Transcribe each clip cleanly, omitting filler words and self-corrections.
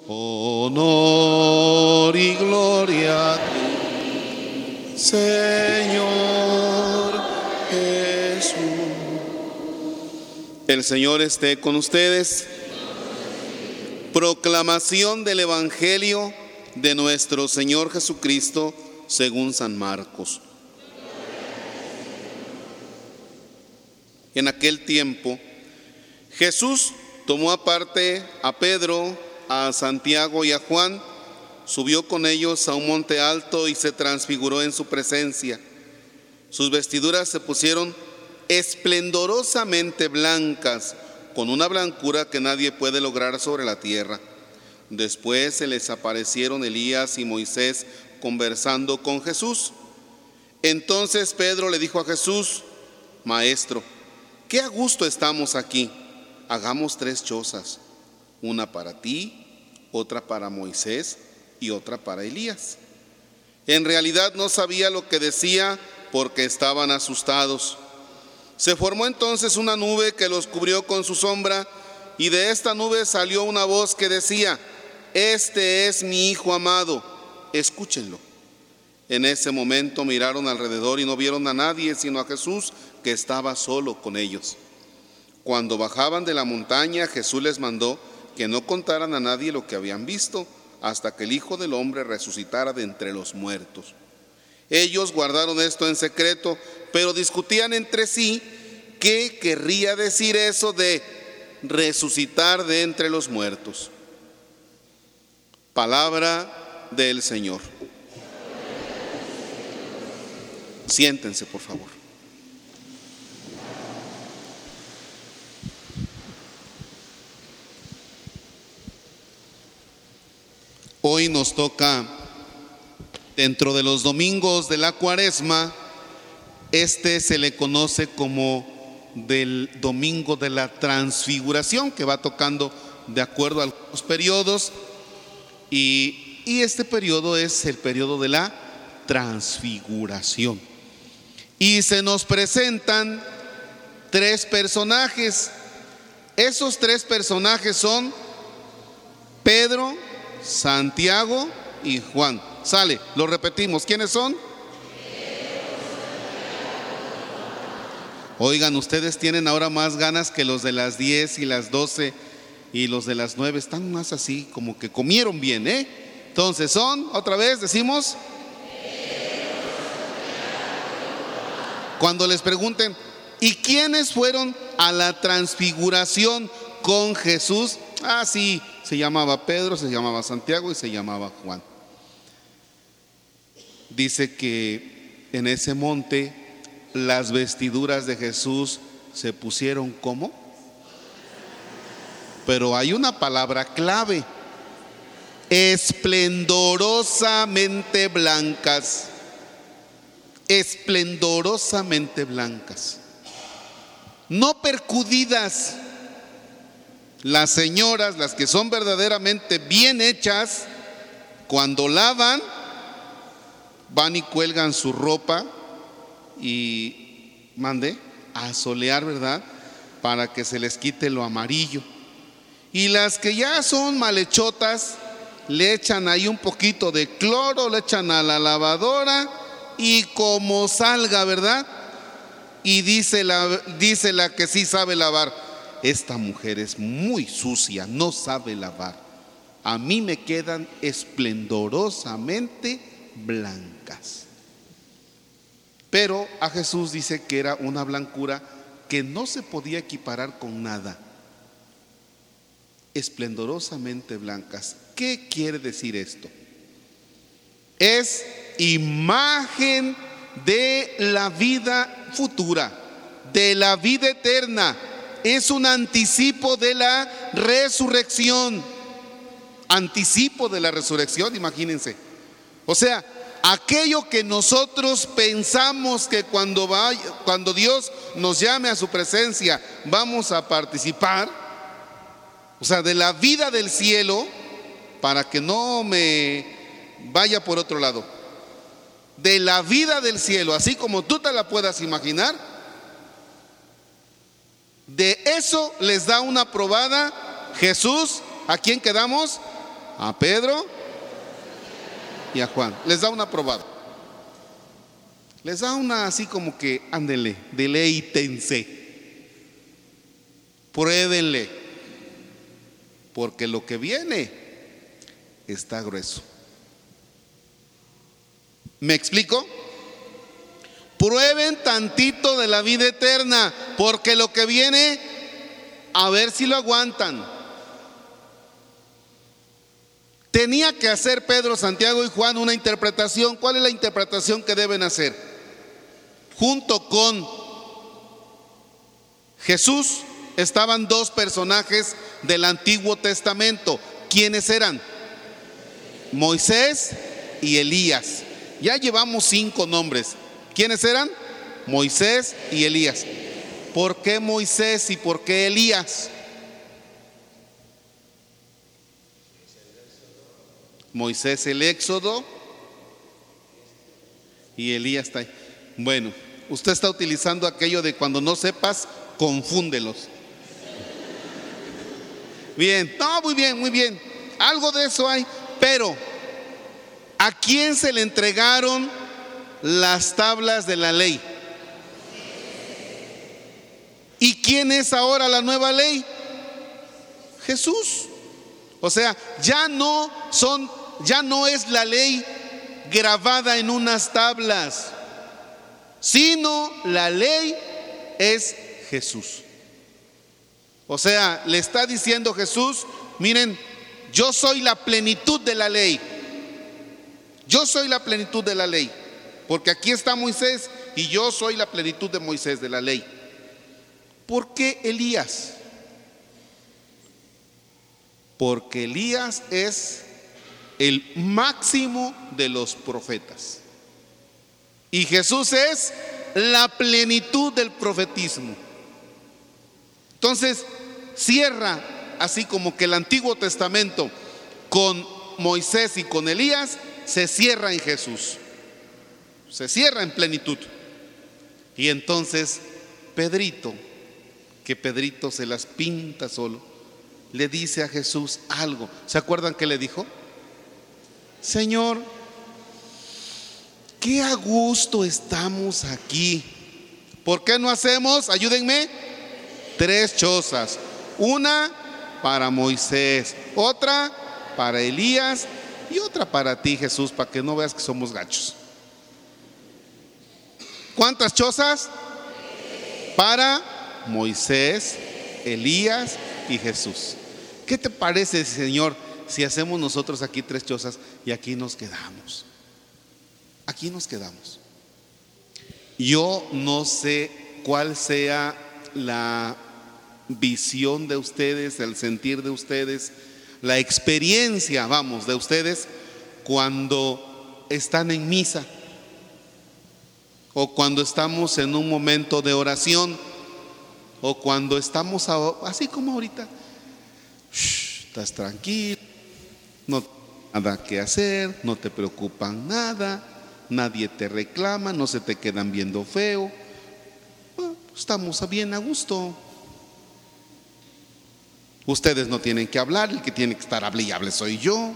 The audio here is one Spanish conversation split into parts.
honor y gloria a ti, Señor Jesús. El Señor esté con ustedes. Proclamación del Evangelio de nuestro Señor Jesucristo según San Marcos. En aquel tiempo, Jesús tomó aparte a Pedro, a Santiago y a Juan, subió con ellos a un monte alto y se transfiguró en su presencia. Sus vestiduras se pusieron esplendorosamente blancas, con una blancura que nadie puede lograr sobre la tierra. Después se les aparecieron Elías y Moisés conversando con Jesús. Entonces Pedro le dijo a Jesús: Maestro, qué a gusto estamos aquí. Hagamos 3 chozas, una para ti, otra para Moisés y otra para Elías. En realidad no sabía lo que decía porque estaban asustados. Se formó entonces una nube que los cubrió con su sombra, y de esta nube salió una voz que decía: Este es mi Hijo amado, escúchenlo. En ese momento miraron alrededor y no vieron a nadie sino a Jesús, que estaba solo con ellos. Cuando bajaban de la montaña, Jesús les mandó que no contaran a nadie lo que habían visto, hasta que el Hijo del Hombre resucitara de entre los muertos. Ellos guardaron esto en secreto, pero discutían entre sí qué querría decir eso de resucitar de entre los muertos. Palabra del Señor. Siéntense, por favor. Hoy nos toca, dentro de los domingos de la Cuaresma, se le conoce como del Domingo de la Transfiguración, que va tocando de acuerdo a los periodos, y este periodo es el periodo de la Transfiguración. Y se nos presentan 3 personajes. Esos 3 personajes son Pedro, Santiago y Juan. Sale, lo repetimos. ¿Quiénes son? Oigan, ustedes tienen ahora más ganas que los de las 10 y las 12 y los de las 9. Están más así, como que comieron bien, Entonces son, otra vez decimos. Cuando les pregunten, ¿y quiénes fueron a la transfiguración con Jesús? Sí, se llamaba Pedro, se llamaba Santiago y se llamaba Juan. Dice que en ese monte las vestiduras de Jesús se pusieron ¿cómo? Pero hay una palabra clave: esplendorosamente blancas. Esplendorosamente blancas, no percudidas. Las señoras, las que son verdaderamente bien hechas, cuando lavan, van y cuelgan su ropa y a solear, ¿verdad? Para que se les quite lo amarillo. Y las que ya son malhechotas, le echan ahí un poquito de cloro, le echan a la lavadora y como salga, ¿verdad? Y dice la que sí sabe lavar: esta mujer es muy sucia, no sabe lavar. A mí me quedan esplendorosamente blancas. Pero a Jesús dice que era una blancura que no se podía equiparar con nada. Esplendorosamente blancas. ¿Qué quiere decir esto? Es imagen de la vida futura, de la vida eterna. Es un anticipo de la resurrección. Anticipo de la resurrección, imagínense. O sea, aquello que nosotros pensamos que cuando Dios nos llame a su presencia vamos a participar, o sea, de la vida del cielo, para que no me vaya por otro lado, de la vida del cielo, así como tú te la puedas imaginar, de eso les da una probada Jesús. ¿A quién quedamos? a Pedro y a Juan. Les da un aprobado. Les da una así como que, ándele, deleítense, pruébenle, porque lo que viene está grueso. ¿Me explico? Prueben tantito de la vida eterna, porque lo que viene, a ver si lo aguantan. Tenía que hacer Pedro, Santiago y Juan una interpretación. ¿Cuál es la interpretación que deben hacer? Junto con Jesús estaban dos personajes del Antiguo Testamento. ¿Quiénes eran? Moisés y Elías. Ya llevamos 5 nombres. ¿Quiénes eran? Moisés y Elías. ¿Por qué Moisés y por qué Elías? Moisés el Éxodo y Elías está ahí. Bueno, usted está utilizando aquello de cuando no sepas, confúndelos. Bien, no, muy bien, muy bien. Algo de eso hay. Pero, ¿a quién se le entregaron las tablas de la ley? ¿Y quién es ahora la nueva ley? Jesús. O sea, ya no es la ley grabada en unas tablas, sino la ley es Jesús. O sea, le está diciendo Jesús, miren, yo soy la plenitud de la ley. Yo soy la plenitud de la ley, porque aquí está Moisés y yo soy la plenitud de Moisés, de la ley. ¿Por qué Elías? Porque Elías es el máximo de los profetas y Jesús es la plenitud del profetismo. Entonces cierra así como que el Antiguo Testamento con Moisés y con Elías se cierra en Jesús, se cierra en plenitud. Y entonces Pedrito, que Pedrito se las pinta solo, le dice a Jesús algo. ¿Se acuerdan que le dijo? Señor, qué a gusto estamos aquí. ¿Por qué no hacemos, ayúdenme, 3 chozas? Una para Moisés, otra para Elías y otra para ti, Jesús, para que no veas que somos gachos. ¿Cuántas chozas? Para Moisés, Elías y Jesús. ¿Qué te parece, Señor, si hacemos nosotros aquí 3 chozas y aquí nos quedamos? Aquí nos quedamos. Yo no sé cuál sea la visión de ustedes, el sentir de ustedes, la experiencia, vamos, de ustedes cuando están en misa o cuando estamos en un momento de oración o cuando estamos así como ahorita. Estás tranquilo, no tienes nada que hacer, no te preocupan nada, nadie te reclama, no se te quedan viendo feo. Bueno, estamos bien a gusto. Ustedes no tienen que hablar, el que tiene que estar hable y hable soy yo.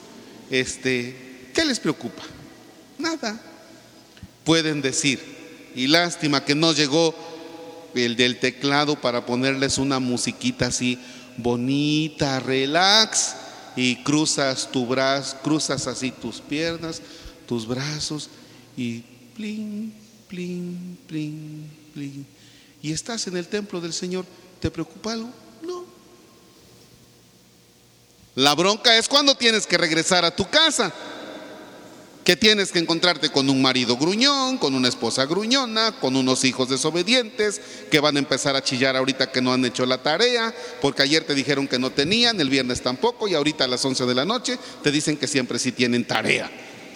¿Qué les preocupa? Nada. Pueden decir, y lástima que no llegó el del teclado para ponerles una musiquita así bonita, relax, y cruzas tu brazo, cruzas así tus piernas, tus brazos y plin, plin, plin, plin, y estás en el templo del Señor. ¿Te preocupa algo? No. La bronca es cuando tienes que regresar a tu casa, que tienes que encontrarte con un marido gruñón, con una esposa gruñona, con unos hijos desobedientes que van a empezar a chillar ahorita que no han hecho la tarea, porque ayer te dijeron que no tenían, el viernes tampoco, y ahorita a las 11 de la noche te dicen que siempre sí tienen tarea.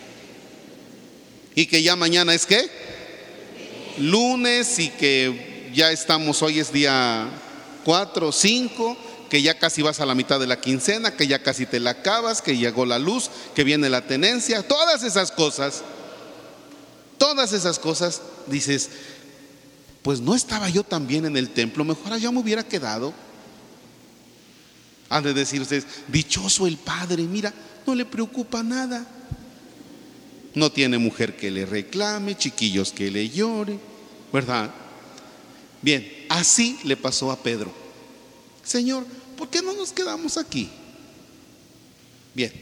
Y que ya mañana es ¿qué? Lunes, y que ya estamos, hoy es día 4 o 5, que ya casi vas a la mitad de la quincena, que ya casi te la acabas, que llegó la luz, que viene la tenencia, todas esas cosas, dices, pues no estaba yo tan bien en el templo, mejor allá me hubiera quedado. Han de decir ustedes, dichoso el padre, mira, no le preocupa nada. No tiene mujer que le reclame, chiquillos que le llore, ¿verdad? Bien, así le pasó a Pedro. Señor, ¿por qué no nos quedamos aquí? Bien.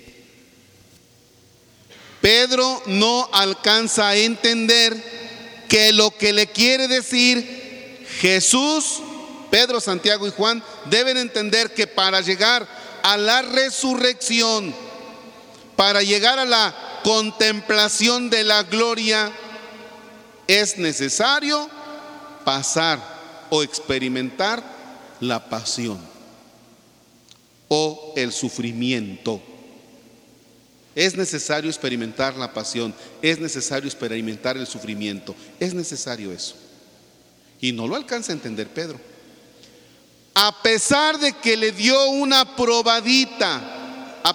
Pedro no alcanza a entender que lo que le quiere decir Jesús, Pedro, Santiago y Juan deben entender que para llegar a la resurrección, para llegar a la contemplación de la gloria, es necesario pasar o experimentar la pasión o el sufrimiento. Es necesario experimentar la pasión, es necesario experimentar el sufrimiento, es necesario eso. Y no lo alcanza a entender Pedro. A pesar de que le dio una probadita, a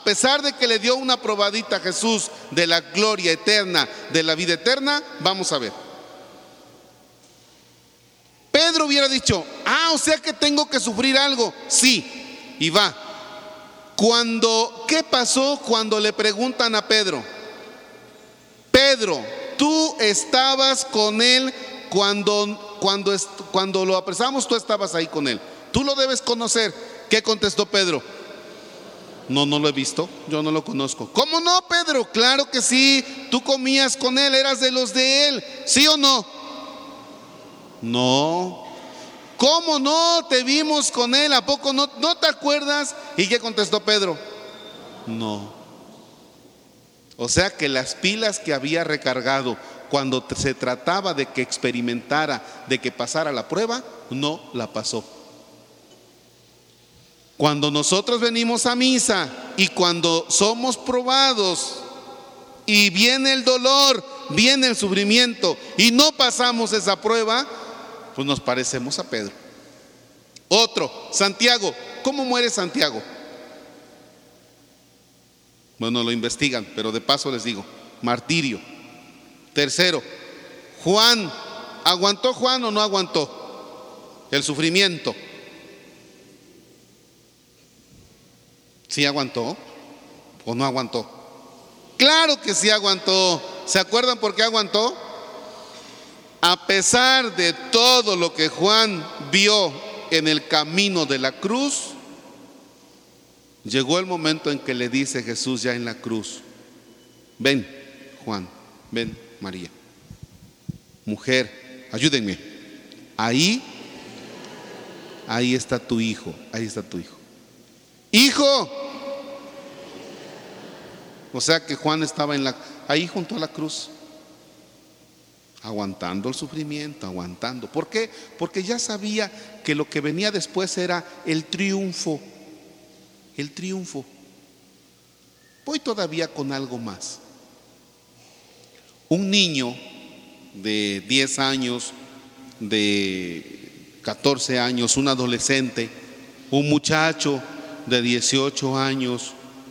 Jesús de la gloria eterna, de la vida eterna, vamos a ver. Pedro hubiera dicho, o sea que tengo que sufrir algo. Sí, y va. ¿Qué pasó cuando le preguntan a Pedro? Pedro, tú estabas con él cuando lo apresamos, tú estabas ahí con él. Tú lo debes conocer. ¿Qué contestó Pedro? No lo he visto, yo no lo conozco. ¿Cómo no, Pedro? Claro que sí, tú comías con él, eras de los de él, ¿sí o no? No. ¿Cómo no? Te vimos con él, ¿a poco no te acuerdas? ¿Y qué contestó Pedro? No. O sea que las pilas que había recargado cuando se trataba de que experimentara, de que pasara la prueba, no la pasó. Cuando nosotros venimos a misa y cuando somos probados y viene el dolor, viene el sufrimiento y no pasamos esa prueba, pues nos parecemos a Pedro. Otro, Santiago. ¿Cómo muere Santiago? Bueno, lo investigan, pero de paso les digo, martirio. Tercero, Juan. ¿Aguantó Juan o no aguantó el sufrimiento? ¿Sí aguantó o no aguantó? Claro que sí aguantó. ¿Se acuerdan por qué aguantó? A pesar de todo lo que Juan vio en el camino de la cruz, llegó el momento en que le dice Jesús ya en la cruz: ven, Juan, ven, María, mujer, ayúdenme. Ahí está tu hijo, ahí está tu hijo. Hijo. O sea que Juan estaba ahí junto a la cruz, aguantando el sufrimiento, aguantando. ¿Por qué? Porque ya sabía que lo que venía después era el triunfo. El triunfo. Voy todavía con algo más. Un niño de 10 años, de 14 años, un adolescente, un muchacho de 18 años,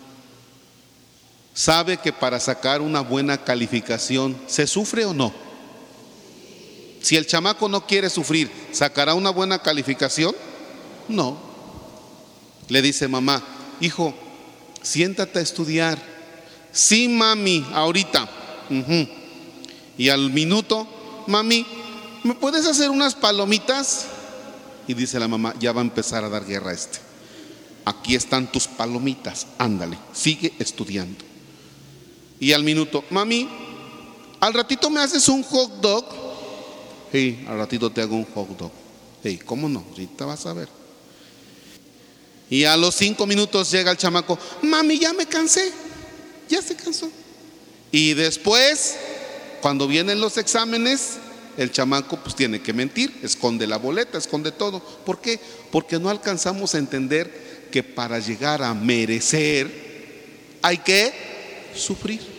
sabe que para sacar una buena calificación, ¿se sufre o no? Si el chamaco no quiere sufrir, ¿sacará una buena calificación? No. Le dice mamá: hijo, siéntate a estudiar. Sí, mami, ahorita. Y al minuto: mami, ¿me puedes hacer unas palomitas? Y dice la mamá: ya va a empezar a dar guerra a este. Aquí están tus palomitas, ándale, sigue estudiando. Y al minuto: mami, ¿al ratito me haces un hot dog? Sí, al ratito te hago un hot dog. Sí, ¿cómo no? Ahorita vas a ver. Y a los 5 minutos llega el chamaco: mami, ya me cansé. Ya se cansó. Y después, cuando vienen los exámenes, el chamaco pues tiene que mentir, esconde la boleta, esconde todo. ¿Por qué? Porque no alcanzamos a entender que para llegar a merecer hay que sufrir.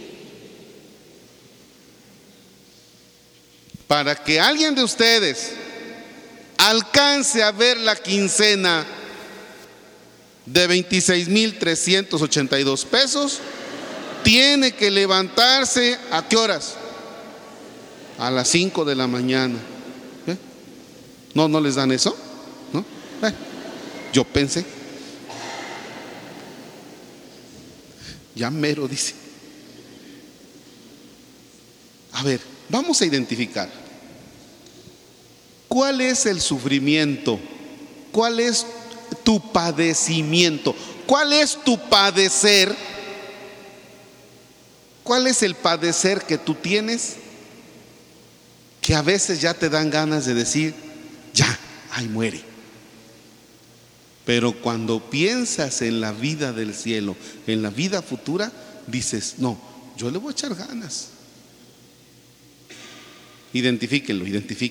Para que alguien de ustedes alcance a ver la quincena de 26,382 pesos, tiene que levantarse ¿a qué horas? A las 5 de la mañana. ¿No les dan eso? ¿No? Yo pensé. Ya mero, dice. A ver, vamos a identificar. ¿Cuál es el sufrimiento? ¿Cuál es tu padecimiento? ¿Cuál es tu padecer? ¿Cuál es el padecer que tú tienes? Que a veces ya te dan ganas de decir, ya, ahí muere. Pero cuando piensas en la vida del cielo, en la vida futura, dices, no, yo le voy a echar ganas. Identifíquenlo.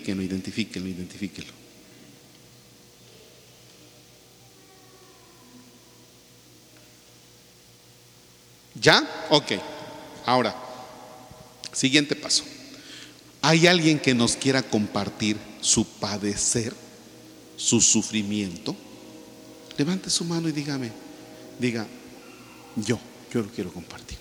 ¿Ya? Ok. Ahora, siguiente paso. ¿Hay alguien que nos quiera compartir su padecer, su sufrimiento? Levante su mano y diga, yo lo quiero compartir.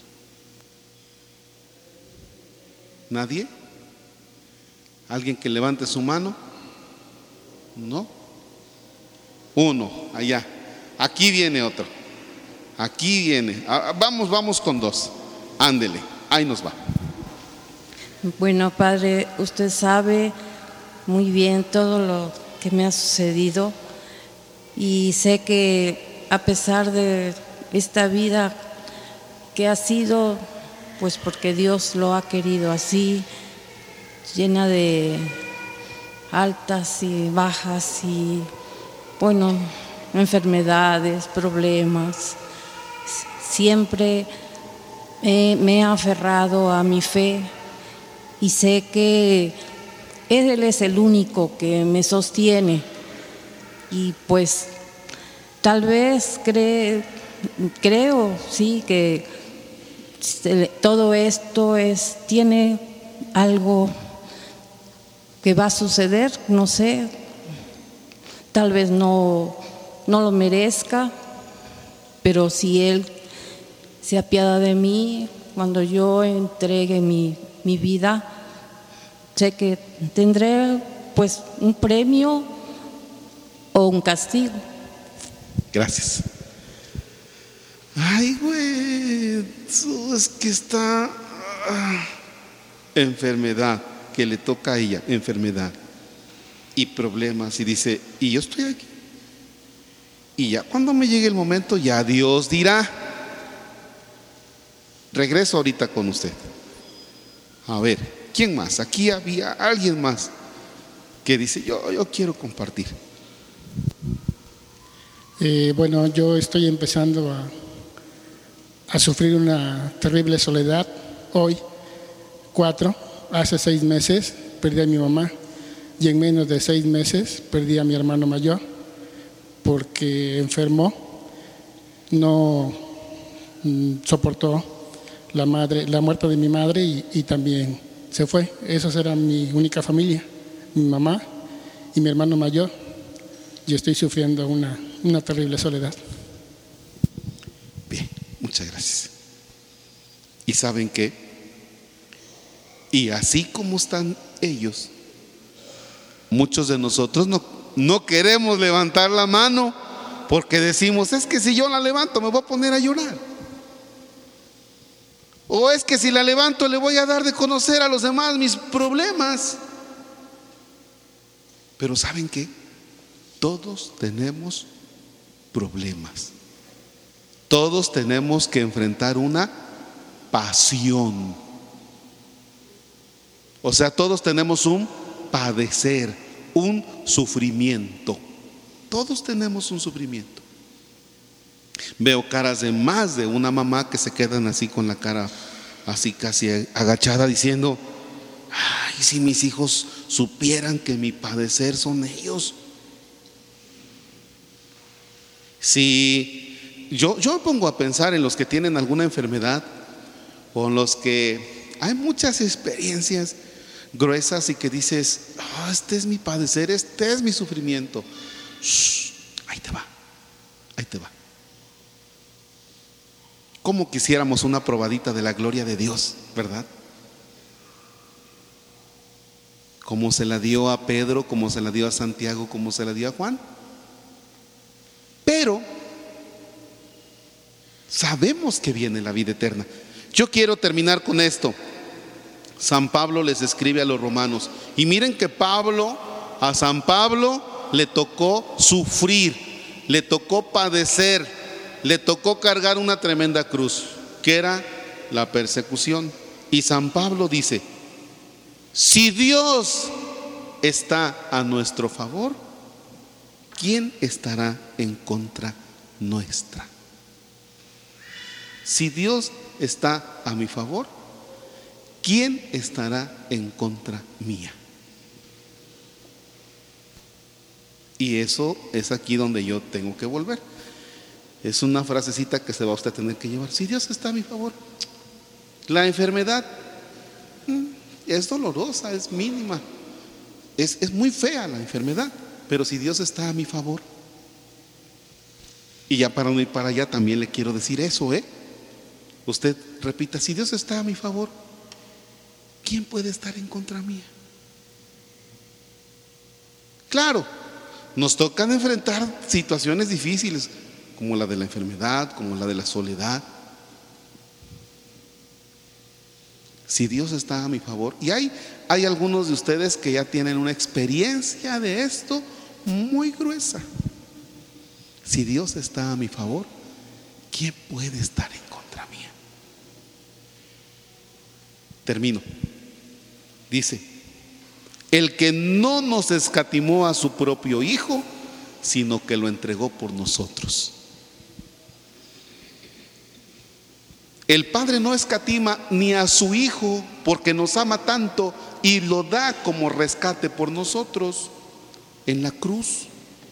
¿Nadie? ¿Alguien que levante su mano? ¿No? Uno, allá. Aquí viene otro. Aquí viene. Vamos con dos. Ándele, ahí nos va. Bueno, Padre, usted sabe muy bien todo lo que me ha sucedido y sé que a pesar de esta vida que ha sido, pues porque Dios lo ha querido así, llena de altas y bajas y, bueno, enfermedades, problemas, siempre me he aferrado a mi fe y sé que Él es el único que me sostiene y pues tal vez creo sí que todo esto tiene algo que va a suceder, no sé, tal vez no lo merezca, pero si Él se apiada de mí, cuando yo entregue mi vida, sé que tendré pues un premio o un castigo. Gracias. Ay, güey, es que está enfermedad que le toca a ella, enfermedad y problemas, y dice, y yo estoy aquí. Y ya cuando me llegue el momento, ya Dios dirá. Regreso ahorita con usted. A ver, ¿quién más? Aquí había alguien más que dice, yo quiero compartir. Bueno, yo estoy empezando a sufrir una terrible soledad. Hoy, hace 6 meses perdí a mi mamá y en menos de 6 meses perdí a mi hermano mayor porque enfermó, no soportó la muerte de mi madre y también se fue. Esa era mi única familia, mi mamá y mi hermano mayor. Yo estoy sufriendo una terrible soledad. Bien, muchas gracias. ¿Y saben qué? Y así como están ellos, muchos de nosotros no queremos levantar la mano porque decimos, es que si yo la levanto me voy a poner a llorar. O es que si la levanto le voy a dar de conocer a los demás mis problemas. Pero ¿saben qué? Todos tenemos problemas. Todos tenemos que enfrentar una pasión. O sea, todos tenemos un padecer, un sufrimiento. Todos tenemos un sufrimiento. Veo caras de más de una mamá que se quedan así con la cara así casi agachada diciendo, ay, si mis hijos supieran que mi padecer son ellos. Si yo me pongo a pensar en los que tienen alguna enfermedad o en los que hay muchas experiencias gruesas y que dices, este es mi padecer, este es mi sufrimiento. Ahí te va. ¿Cómo quisiéramos una probadita de la gloria de Dios, verdad? Como se la dio a Pedro, como se la dio a Santiago, como se la dio a Juan. Pero sabemos que viene la vida eterna. Yo quiero terminar con esto. San Pablo les escribe a los romanos, y miren que a San Pablo le tocó sufrir, le tocó padecer, le tocó cargar una tremenda cruz, que era la persecución. Y San Pablo dice: si Dios está a nuestro favor, ¿quién estará en contra nuestra? Si Dios está a mi favor, ¿quién estará en contra mía? Y eso es aquí donde yo tengo que volver. Es una frasecita que se va a usted a tener que llevar. Si Dios está a mi favor, la enfermedad es dolorosa, es mínima, es muy fea la enfermedad, pero si Dios está a mi favor. Y ya para no ir para allá también le quiero decir eso, usted repita: si Dios está a mi favor, ¿quién puede estar en contra mía? Claro, nos tocan enfrentar situaciones difíciles, como la de la enfermedad, como la de la soledad. Si Dios está a mi favor, y hay algunos de ustedes que ya tienen una experiencia de esto muy gruesa. Si Dios está a mi favor, ¿quién puede estar en contra mía? Termino. Dice: el que no nos escatimó a su propio Hijo, sino que lo entregó por nosotros. El Padre no escatima ni a su Hijo, porque nos ama tanto y lo da como rescate por nosotros en la cruz.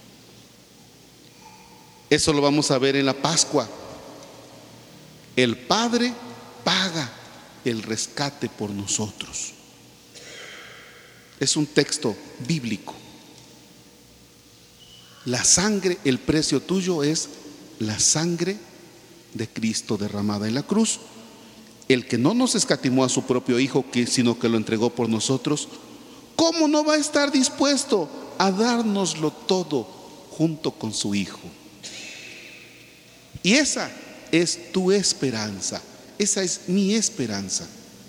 Eso lo vamos a ver en la Pascua. El Padre paga el rescate por nosotros. Es un texto bíblico. La sangre, el precio tuyo es la sangre de Cristo derramada en la cruz. El que no nos escatimó a su propio Hijo, sino que lo entregó por nosotros, ¿cómo no va a estar dispuesto a dárnoslo todo junto con su Hijo? Y esa es tu esperanza, esa es mi esperanza.